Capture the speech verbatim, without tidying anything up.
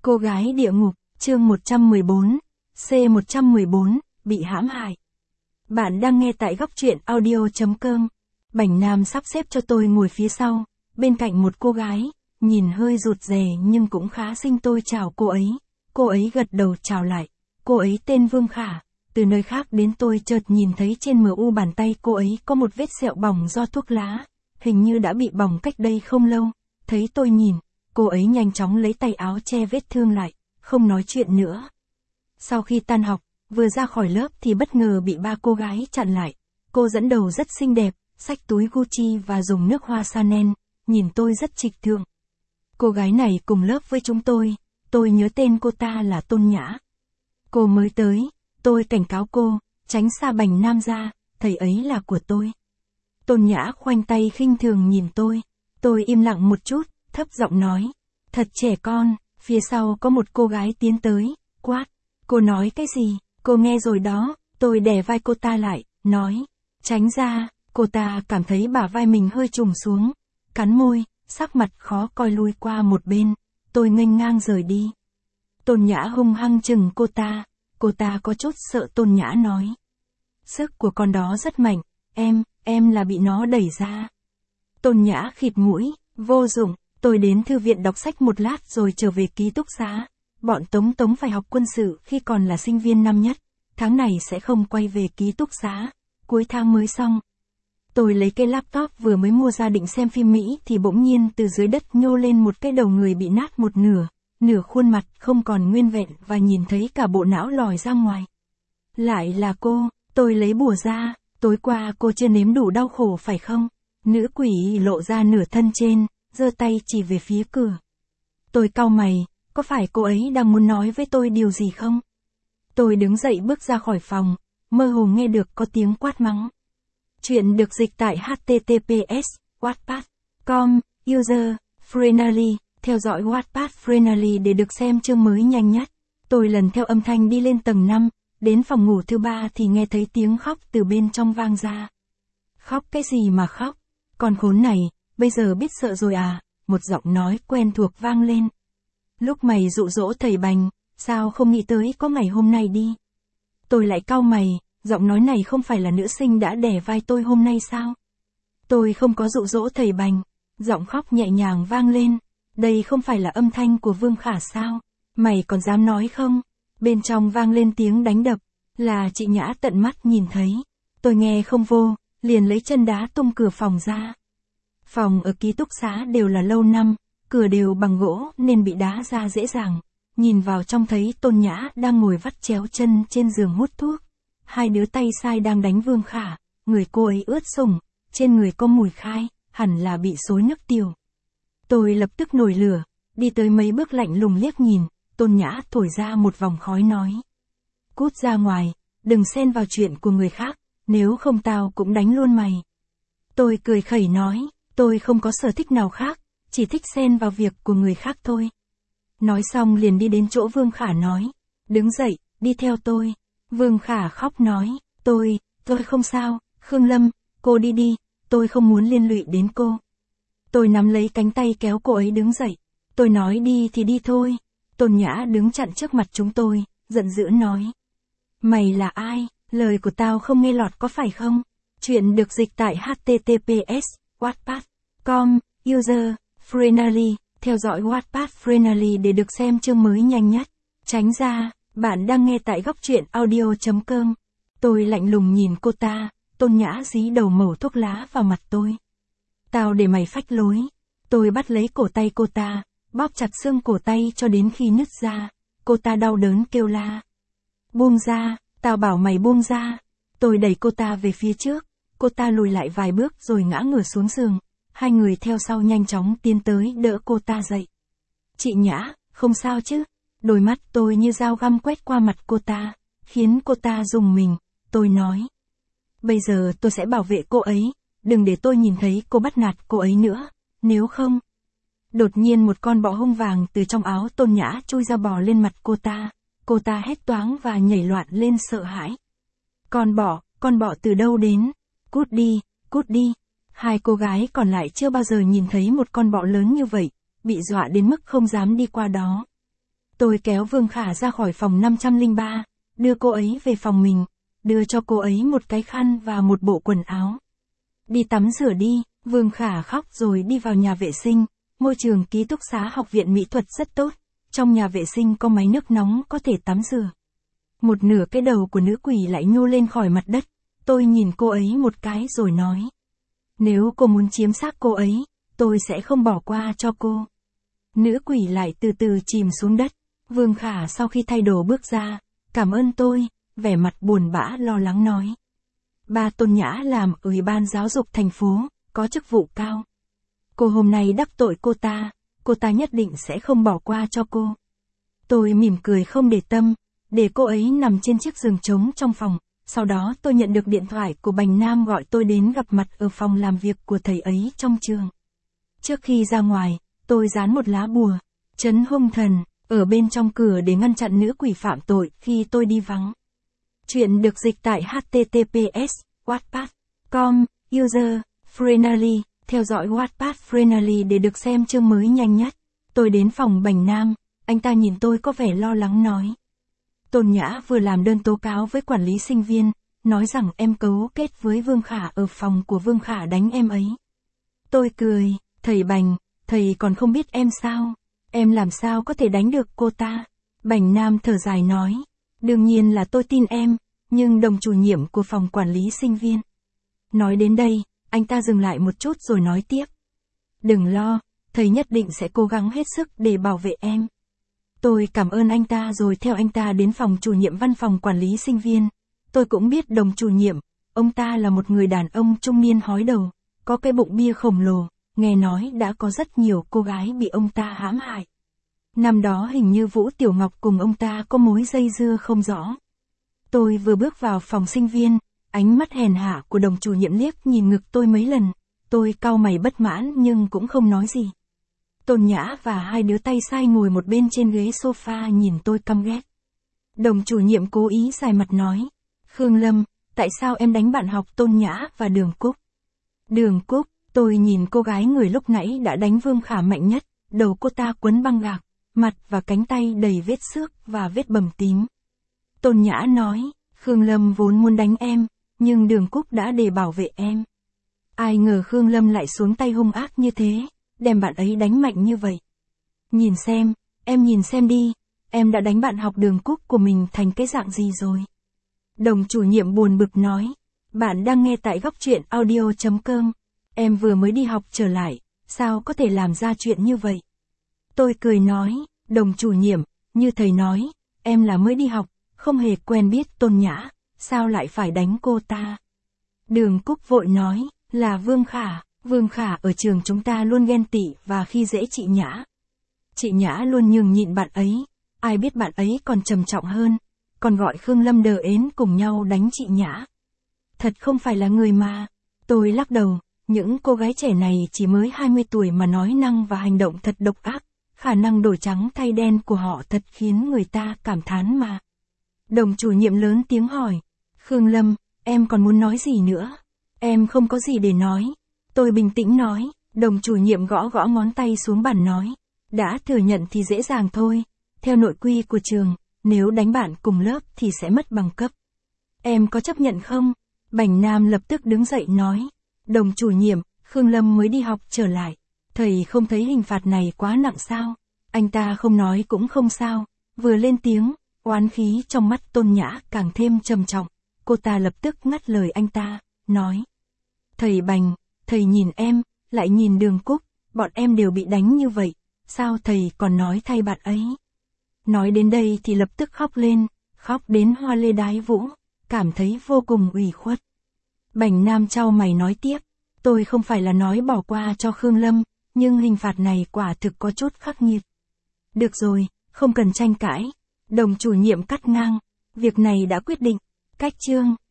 Cô gái địa ngục, chương một trăm mười bốn, C một trăm mười bốn, bị hãm hại. Bạn đang nghe tại góc truyện audio chấm com. Bảnh Nam sắp xếp cho tôi ngồi phía sau, bên cạnh một cô gái, nhìn hơi rụt rè nhưng cũng khá xinh. Tôi chào cô ấy, cô ấy gật đầu chào lại. Cô ấy tên Vương Khả. Từ nơi khác đến tôi chợt nhìn thấy trên mờ u bàn tay cô ấy có một vết sẹo bỏng do thuốc lá, hình như đã bị bỏng cách đây không lâu. Thấy tôi nhìn, cô ấy nhanh chóng lấy tay áo che vết thương lại, không nói chuyện nữa. Sau khi tan học, vừa ra khỏi lớp thì bất ngờ bị ba cô gái chặn lại. Cô dẫn đầu rất xinh đẹp, xách túi Gucci và dùng nước hoa Chanel, nhìn tôi rất trịch thượng. Cô gái này cùng lớp với chúng tôi, tôi nhớ tên cô ta là Tôn Nhã. Cô mới tới, tôi cảnh cáo cô, tránh xa Bảnh Nam ra, thầy ấy là của tôi. Tôn Nhã khoanh tay khinh thường nhìn tôi, tôi im lặng một chút, thấp giọng nói, thật trẻ con. Phía sau có một cô gái tiến tới, quát, cô nói cái gì, cô nghe rồi đó. Tôi đè vai cô ta lại, nói, tránh ra. Cô ta cảm thấy bả vai mình hơi trùng xuống, cắn môi, sắc mặt khó coi lui qua một bên. Tôi nghênh ngang rời đi. Tôn Nhã hung hăng chừng cô ta, cô ta có chút sợ. Tôn Nhã nói, sức của con đó rất mạnh, em, em là bị nó đẩy ra. Tôn Nhã khịt mũi, vô dụng. Tôi đến thư viện đọc sách một lát rồi trở về ký túc xá. Bọn Tống Tống phải học quân sự khi còn là sinh viên năm nhất, tháng này sẽ không quay về ký túc xá, cuối tháng mới xong. Tôi lấy cái laptop vừa mới mua ra định xem phim Mỹ thì bỗng nhiên từ dưới đất nhô lên một cái đầu người bị nát một nửa, nửa khuôn mặt không còn nguyên vẹn và nhìn thấy cả bộ não lòi ra ngoài. Lại là cô. Tôi lấy bùa ra, tối qua cô chưa nếm đủ đau khổ phải không? Nữ quỷ lộ ra nửa thân trên, giơ tay chỉ về phía cửa. Tôi cau mày, có phải cô ấy đang muốn nói với tôi điều gì không? Tôi đứng dậy bước ra khỏi phòng, mơ hồ nghe được có tiếng quát mắng. Chuyện được dịch tại h t t p s wattpad chấm com, user, friendly, theo dõi Wattpad friendly để được xem chương mới nhanh nhất. Tôi lần theo âm thanh đi lên tầng năm, đến phòng ngủ thứ ba thì nghe thấy tiếng khóc từ bên trong vang ra. Khóc cái gì mà khóc? Con khốn này, bây giờ biết sợ rồi à? Một giọng nói quen thuộc vang lên. Lúc mày dụ dỗ thầy Bành, sao không nghĩ tới có ngày hôm nay đi? Tôi lại cau mày, giọng nói này không phải là nữ sinh đã đè vai tôi hôm nay sao? Tôi không có dụ dỗ thầy Bành. Giọng khóc nhẹ nhàng vang lên. Đây không phải là âm thanh của Vương Khả sao? Mày còn dám nói không? Bên trong vang lên tiếng đánh đập. Là chị Nhã tận mắt nhìn thấy. Tôi nghe không vô, liền lấy chân đá tung cửa phòng ra. Phòng ở ký túc xá đều là lâu năm, cửa đều bằng gỗ nên bị đá ra dễ dàng. Nhìn vào trong thấy Tôn Nhã đang ngồi vắt chéo chân trên giường hút thuốc. Hai đứa tay sai đang đánh Vương Khả, người cô ấy ướt sũng, trên người có mùi khai, hẳn là bị xối nước tiểu. Tôi lập tức nổi lửa, đi tới mấy bước lạnh lùng liếc nhìn. Tôn Nhã thổi ra một vòng khói nói, cút ra ngoài, đừng xen vào chuyện của người khác, nếu không tao cũng đánh luôn mày. Tôi cười khẩy nói, tôi không có sở thích nào khác, chỉ thích xen vào việc của người khác thôi. Nói xong liền đi đến chỗ Vương Khả nói, đứng dậy, đi theo tôi. Vương Khả khóc nói, tôi, tôi không sao, Khương Lâm, cô đi đi, tôi không muốn liên lụy đến cô. Tôi nắm lấy cánh tay kéo cô ấy đứng dậy. Tôi nói đi thì đi thôi. Tôn Nhã đứng chặn trước mặt chúng tôi, giận dữ nói, mày là ai? Lời của tao không nghe lọt có phải không? Chuyện được dịch tại h t t p s wattpad chấm com, user, friendly, theo dõi Wattpad friendly để được xem chương mới nhanh nhất. Tránh ra. Bạn đang nghe tại góc truyện audio chấm com. Tôi lạnh lùng nhìn cô ta. Tôn Nhã dí đầu mẩu thuốc lá vào mặt tôi. Tao để mày phách lối. Tôi bắt lấy cổ tay cô ta, bóp chặt xương cổ tay cho đến khi nứt ra. Cô ta đau đớn kêu la. Buông ra, tao bảo mày buông ra. Tôi đẩy cô ta về phía trước. Cô ta lùi lại vài bước rồi ngã ngửa xuống giường. Hai người theo sau nhanh chóng tiến tới đỡ cô ta dậy. Chị Nhã, không sao chứ? Đôi mắt tôi như dao găm quét qua mặt cô ta, khiến cô ta rùng mình. Tôi nói, bây giờ tôi sẽ bảo vệ cô ấy, đừng để tôi nhìn thấy cô bắt nạt cô ấy nữa, nếu không. Đột nhiên một con bọ hung vàng từ trong áo Tôn Nhã chui ra bò lên mặt cô ta. Cô ta hét toáng và nhảy loạn lên sợ hãi. Con bọ, con bọ từ đâu đến? Cút đi, cút đi. Hai cô gái còn lại chưa bao giờ nhìn thấy một con bọ lớn như vậy, bị dọa đến mức không dám đi qua đó. Tôi kéo Vương Khả ra khỏi phòng năm trăm lẻ ba, đưa cô ấy về phòng mình, đưa cho cô ấy một cái khăn và một bộ quần áo. Đi tắm rửa đi, Vương Khả khóc rồi đi vào nhà vệ sinh. Môi trường ký túc xá học viện mỹ thuật rất tốt, trong nhà vệ sinh có máy nước nóng có thể tắm rửa. Một nửa cái đầu của nữ quỷ lại nhô lên khỏi mặt đất, tôi nhìn cô ấy một cái rồi nói. Nếu cô muốn chiếm xác cô ấy, tôi sẽ không bỏ qua cho cô. Nữ quỷ lại từ từ chìm xuống đất. Vương Khả sau khi thay đồ bước ra, cảm ơn tôi, vẻ mặt buồn bã lo lắng nói. Ba Tôn Nhã làm ở Ủy ban giáo dục thành phố, có chức vụ cao. Cô hôm nay đắc tội cô ta, cô ta nhất định sẽ không bỏ qua cho cô. Tôi mỉm cười không để tâm, để cô ấy nằm trên chiếc giường trống trong phòng. Sau đó tôi nhận được điện thoại của Bành Nam gọi tôi đến gặp mặt ở phòng làm việc của thầy ấy trong trường. Trước khi ra ngoài, tôi dán một lá bùa, trấn hung thần, ở bên trong cửa để ngăn chặn nữ quỷ phạm tội khi tôi đi vắng. Chuyện được dịch tại h t t p s wattpad chấm com, user, friendly, theo dõi Wattpad friendly để được xem chương mới nhanh nhất. Tôi đến phòng Bành Nam, anh ta nhìn tôi có vẻ lo lắng nói. Tôn Nhã vừa làm đơn tố cáo với quản lý sinh viên, nói rằng em cấu kết với Vương Khả ở phòng của Vương Khả đánh em ấy. Tôi cười, thầy Bành, thầy còn không biết em sao? Em làm sao có thể đánh được cô ta? Bành Nam thở dài nói, đương nhiên là tôi tin em, nhưng đồng chủ nhiệm của phòng quản lý sinh viên. Nói đến đây, anh ta dừng lại một chút rồi nói tiếp. Đừng lo, thầy nhất định sẽ cố gắng hết sức để bảo vệ em. Tôi cảm ơn anh ta rồi theo anh ta đến phòng chủ nhiệm văn phòng quản lý sinh viên. Tôi cũng biết đồng chủ nhiệm, ông ta là một người đàn ông trung niên hói đầu, có cái bụng bia khổng lồ, nghe nói đã có rất nhiều cô gái bị ông ta hãm hại. Năm đó hình như Vũ Tiểu Ngọc cùng ông ta có mối dây dưa không rõ. Tôi vừa bước vào phòng sinh viên, ánh mắt hèn hạ của đồng chủ nhiệm liếc nhìn ngực tôi mấy lần, tôi cau mày bất mãn nhưng cũng không nói gì. Tôn Nhã và hai đứa tay sai ngồi một bên trên ghế sofa nhìn tôi căm ghét. Đồng chủ nhiệm cố ý dài mặt nói, Khương Lâm, tại sao em đánh bạn học Tôn Nhã và Đường Cúc? Đường Cúc, tôi nhìn cô gái người lúc nãy đã đánh Vương Khả mạnh nhất, đầu cô ta quấn băng gạc, mặt và cánh tay đầy vết xước và vết bầm tím. Tôn Nhã nói, Khương Lâm vốn muốn đánh em, nhưng Đường Cúc đã để bảo vệ em. Ai ngờ Khương Lâm lại xuống tay hung ác như thế, đem bạn ấy đánh mạnh như vậy. Nhìn xem, em nhìn xem đi, em đã đánh bạn học Đường Cúc của mình thành cái dạng gì rồi. Đồng chủ nhiệm buồn bực nói, bạn đang nghe tại góc truyện audio chấm com, em vừa mới đi học trở lại, sao có thể làm ra chuyện như vậy. Tôi cười nói, đồng chủ nhiệm, như thầy nói, em là mới đi học, không hề quen biết Tôn Nhã, sao lại phải đánh cô ta. Đường Cúc vội nói, là Vương Khả, Vương Khả ở trường chúng ta luôn ghen tị và khi dễ chị Nhã. Chị Nhã luôn nhường nhịn bạn ấy, ai biết bạn ấy còn trầm trọng hơn, còn gọi Khương Lâm đờ ến cùng nhau đánh chị Nhã. Thật không phải là người mà. Tôi lắc đầu, những cô gái trẻ này chỉ mới hai mươi tuổi mà nói năng và hành động thật độc ác, khả năng đổi trắng thay đen của họ thật khiến người ta cảm thán mà. Đồng chủ nhiệm lớn tiếng hỏi, Khương Lâm, em còn muốn nói gì nữa? Em không có gì để nói. Tôi bình tĩnh nói, đồng chủ nhiệm gõ gõ ngón tay xuống bàn nói, đã thừa nhận thì dễ dàng thôi, theo nội quy của trường, nếu đánh bạn cùng lớp thì sẽ mất bằng cấp. Em có chấp nhận không? Bành Nam lập tức đứng dậy nói, đồng chủ nhiệm, Khương Lâm mới đi học trở lại, thầy không thấy hình phạt này quá nặng sao? Anh ta không nói cũng không sao, vừa lên tiếng, oán khí trong mắt Tôn Nhã càng thêm trầm trọng, cô ta lập tức ngắt lời anh ta, nói, thầy Bành, thầy nhìn em, lại nhìn Đường Cúc, bọn em đều bị đánh như vậy, sao thầy còn nói thay bạn ấy? Nói đến đây thì lập tức khóc lên, khóc đến hoa lê đái vũ, cảm thấy vô cùng ủy khuất. Bành Nam chau mày nói tiếp, tôi không phải là nói bỏ qua cho Khương Lâm, nhưng hình phạt này quả thực có chút khắc nghiệt. Được rồi, không cần tranh cãi. Đồng chủ nhiệm cắt ngang, việc này đã quyết định, cách chương.